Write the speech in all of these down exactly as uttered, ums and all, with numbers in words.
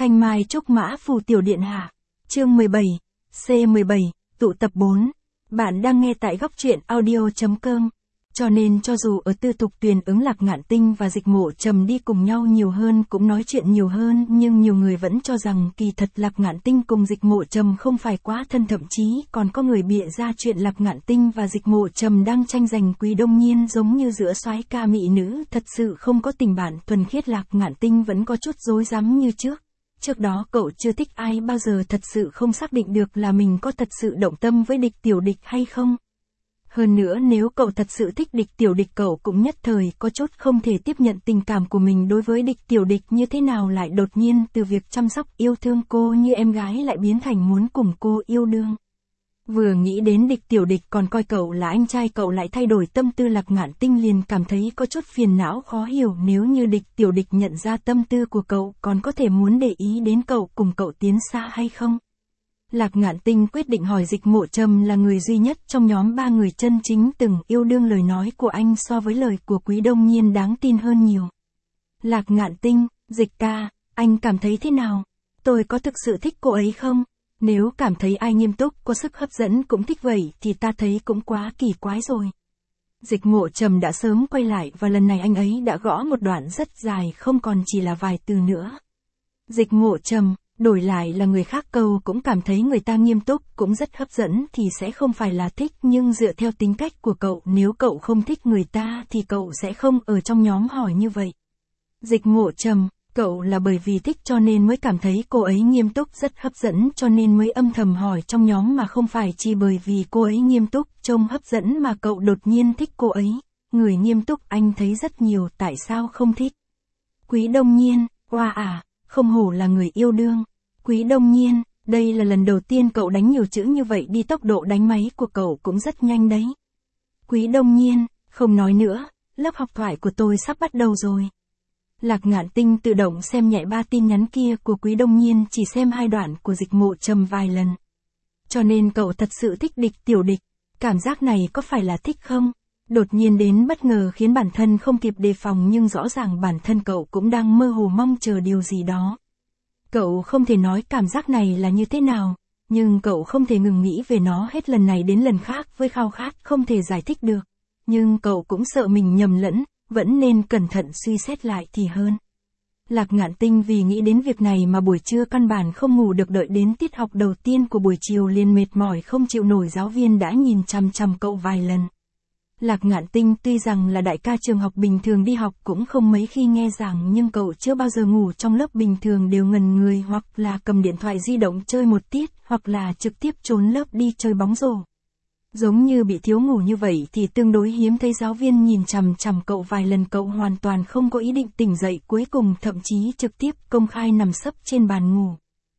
Thanh Mai Trúc Mã Phù Tiểu Điện Hạ. Chương mười bảy, C mười bảy, tụ tập bốn. Bạn đang nghe tại góc truyện audio.com. Cho nên cho dù ở Tư Thục Tuyền ứng Lạc Ngạn Tinh và Dịch Mộ Trầm đi cùng nhau nhiều hơn cũng nói chuyện nhiều hơn, nhưng nhiều người vẫn cho rằng kỳ thật Lạc Ngạn Tinh cùng Dịch Mộ Trầm không phải quá thân, thậm chí còn có người bịa ra chuyện Lạc Ngạn Tinh và Dịch Mộ Trầm đang tranh giành Quý Đông Nhiên, giống như giữa soái ca mỹ nữ, thật sự không có tình bạn thuần khiết. Lạc Ngạn Tinh vẫn có chút rối rắm như trước. Trước đó cậu chưa thích ai bao giờ, thật sự không xác định được là mình có thật sự động tâm với Địch Tiểu Địch hay không. Hơn nữa nếu cậu thật sự thích Địch Tiểu Địch, cậu cũng nhất thời có chút không thể tiếp nhận tình cảm của mình đối với Địch Tiểu Địch như thế nào lại đột nhiên từ việc chăm sóc yêu thương cô như em gái lại biến thành muốn cùng cô yêu đương. Vừa nghĩ đến Địch Tiểu Địch còn coi cậu là anh trai, cậu lại thay đổi tâm tư. Lạc Ngạn Tinh liền cảm thấy có chút phiền não khó hiểu, nếu như Địch Tiểu Địch nhận ra tâm tư của cậu còn có thể muốn để ý đến cậu, cùng cậu tiến xa hay không. Lạc Ngạn Tinh quyết định hỏi Dịch Mộ Trầm, là người duy nhất trong nhóm ba người chân chính từng yêu đương. Lời nói của anh so với lời của Quý Đông Nhiên đáng tin hơn nhiều. Lạc Ngạn Tinh, Dịch ca, anh cảm thấy thế nào? Tôi có thực sự thích cô ấy không? Nếu cảm thấy ai nghiêm túc, có sức hấp dẫn cũng thích vậy thì ta thấy cũng quá kỳ quái rồi. Dịch Mộ Trầm đã sớm quay lại và lần này anh ấy đã gõ một đoạn rất dài, không còn chỉ là vài từ nữa. Dịch Mộ Trầm, đổi lại là người khác câu cũng cảm thấy người ta nghiêm túc cũng rất hấp dẫn thì sẽ không phải là thích, nhưng dựa theo tính cách của cậu, nếu cậu không thích người ta thì cậu sẽ không ở trong nhóm hỏi như vậy. Dịch Mộ Trầm, cậu là bởi vì thích cho nên mới cảm thấy cô ấy nghiêm túc rất hấp dẫn cho nên mới âm thầm hỏi trong nhóm, mà không phải chỉ bởi vì cô ấy nghiêm túc trông hấp dẫn mà cậu đột nhiên thích cô ấy. Người nghiêm túc anh thấy rất nhiều, tại sao không thích? Quý Đông Nhiên, oa à, không hổ là người yêu đương. Quý Đông Nhiên, đây là lần đầu tiên cậu đánh nhiều chữ như vậy đi, tốc độ đánh máy của cậu cũng rất nhanh đấy. Quý Đông Nhiên, không nói nữa, lớp học thoại của tôi sắp bắt đầu rồi. Lạc Ngạn Tinh tự động xem nhẹ ba tin nhắn kia của Quý Đông Nhiên, chỉ xem hai đoạn của Dịch Mộ Trầm vài lần. Cho nên cậu thật sự thích Địch Tiểu Địch. Cảm giác này có phải là thích không? Đột nhiên đến bất ngờ khiến bản thân không kịp đề phòng, nhưng rõ ràng bản thân cậu cũng đang mơ hồ mong chờ điều gì đó. Cậu không thể nói cảm giác này là như thế nào, nhưng cậu không thể ngừng nghĩ về nó hết lần này đến lần khác với khao khát không thể giải thích được. Nhưng cậu cũng sợ mình nhầm lẫn, vẫn nên cẩn thận suy xét lại thì hơn. Lạc Ngạn Tinh vì nghĩ đến việc này mà buổi trưa căn bản không ngủ được, đợi đến tiết học đầu tiên của buổi chiều liền mệt mỏi không chịu nổi, giáo viên đã nhìn chằm chằm cậu vài lần. Lạc Ngạn Tinh tuy rằng là đại ca trường học bình thường đi học cũng không mấy khi nghe giảng, nhưng cậu chưa bao giờ ngủ trong lớp, bình thường đều ngần người hoặc là cầm điện thoại di động chơi một tiết, hoặc là trực tiếp trốn lớp đi chơi bóng rổ. Giống như bị thiếu ngủ như vậy thì tương đối hiếm thấy giáo viên nhìn chằm chằm cậu vài lần, cậu hoàn toàn không có ý định tỉnh dậy, cuối cùng thậm chí trực tiếp công khai nằm sấp trên bàn ngủ.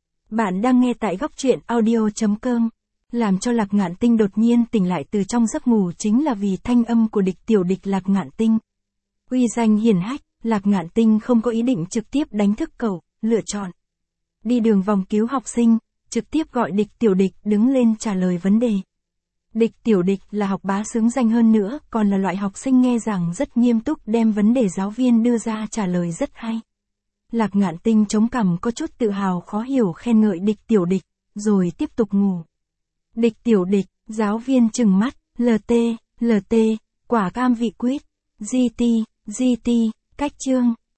Bạn đang nghe tại góc truyện audio.com. Làm cho Lạc Ngạn Tinh đột nhiên tỉnh lại từ trong giấc ngủ chính là vì thanh âm của Địch Tiểu Địch. Lạc Ngạn Tinh, uy danh hiển hách, Lạc Ngạn Tinh không có ý định trực tiếp đánh thức cậu, lựa chọn đi đường vòng cứu học sinh, trực tiếp gọi Địch Tiểu Địch đứng lên trả lời vấn đề. Địch Tiểu Địch là học bá xứng danh, hơn nữa còn là loại học sinh nghe giảng rất nghiêm túc, đem vấn đề giáo viên đưa ra trả lời rất hay. Lạc Ngạn Tinh chống cằm có chút tự hào khó hiểu khen ngợi Địch Tiểu Địch, rồi tiếp tục ngủ. Địch Tiểu Địch, giáo viên trừng mắt, lờ tê, lờ tê, quả cam vị quýt, giê tê, giê tê, cách chương,